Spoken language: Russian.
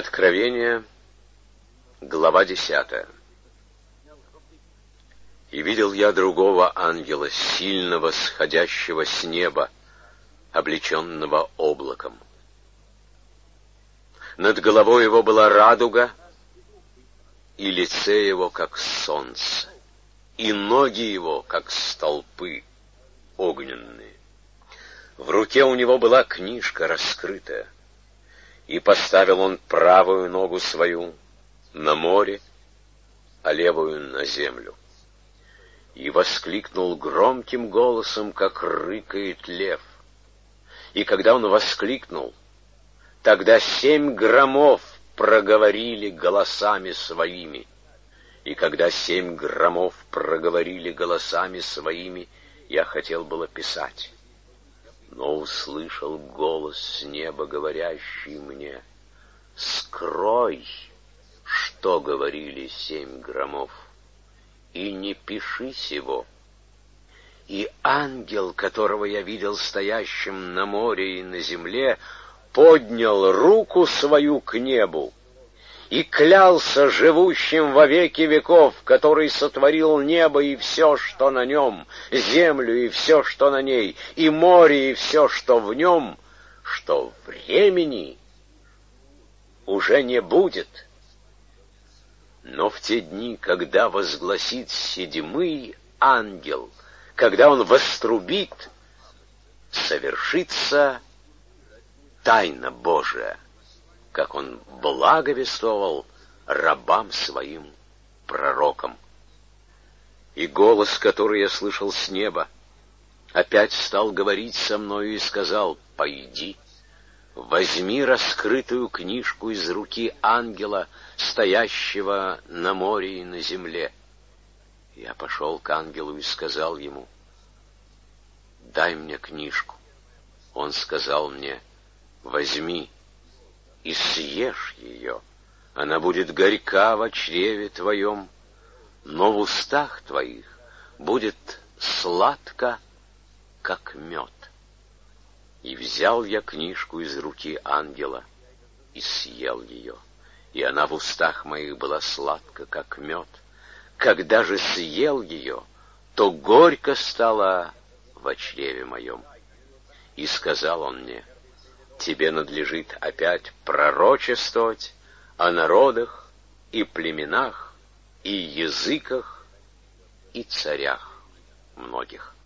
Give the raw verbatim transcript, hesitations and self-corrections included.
Откровение, глава десятая. «И видел я другого ангела, сильного, сходящего с неба, облеченного облаком. Над головой его была радуга, и лице его, как солнце, и ноги его, как столпы огненные. В руке у него была книжка раскрытая, и поставил он правую ногу свою на море, а левую на землю. И воскликнул громким голосом, как рыкает лев. И когда он воскликнул, тогда семь громов проговорили голосами своими. И когда семь громов проговорили голосами своими, я хотел было писать, но услышал голос с неба, говорящий мне: «Скрой, что говорили семь громов, и не пиши сего». И ангел, которого я видел стоящим на море и на земле, поднял руку свою к небу и клялся живущим во веки веков, который сотворил небо и все, что на нем, землю и все, что на ней, и море и все, что в нем, что времени уже не будет. Но в те дни, когда возгласит седьмый ангел, когда он вострубит, совершится тайна Божия, как он благовествовал рабам своим пророкам. И голос, который я слышал с неба, опять стал говорить со мною и сказал: «Пойди, возьми раскрытую книжку из руки ангела, стоящего на море и на земле». Я пошел к ангелу и сказал ему: «Дай мне книжку». Он сказал мне: «Возьми и съешь ее, она будет горька в чреве твоем, но в устах твоих будет сладко, как мед». И взял я книжку из руки ангела и съел ее, и она в устах моих была сладка, как мед. Когда же съел ее, то горько стало во чреве моем. И сказал он мне: «Тебе надлежит опять пророчествовать о народах и племенах и языках и царях многих».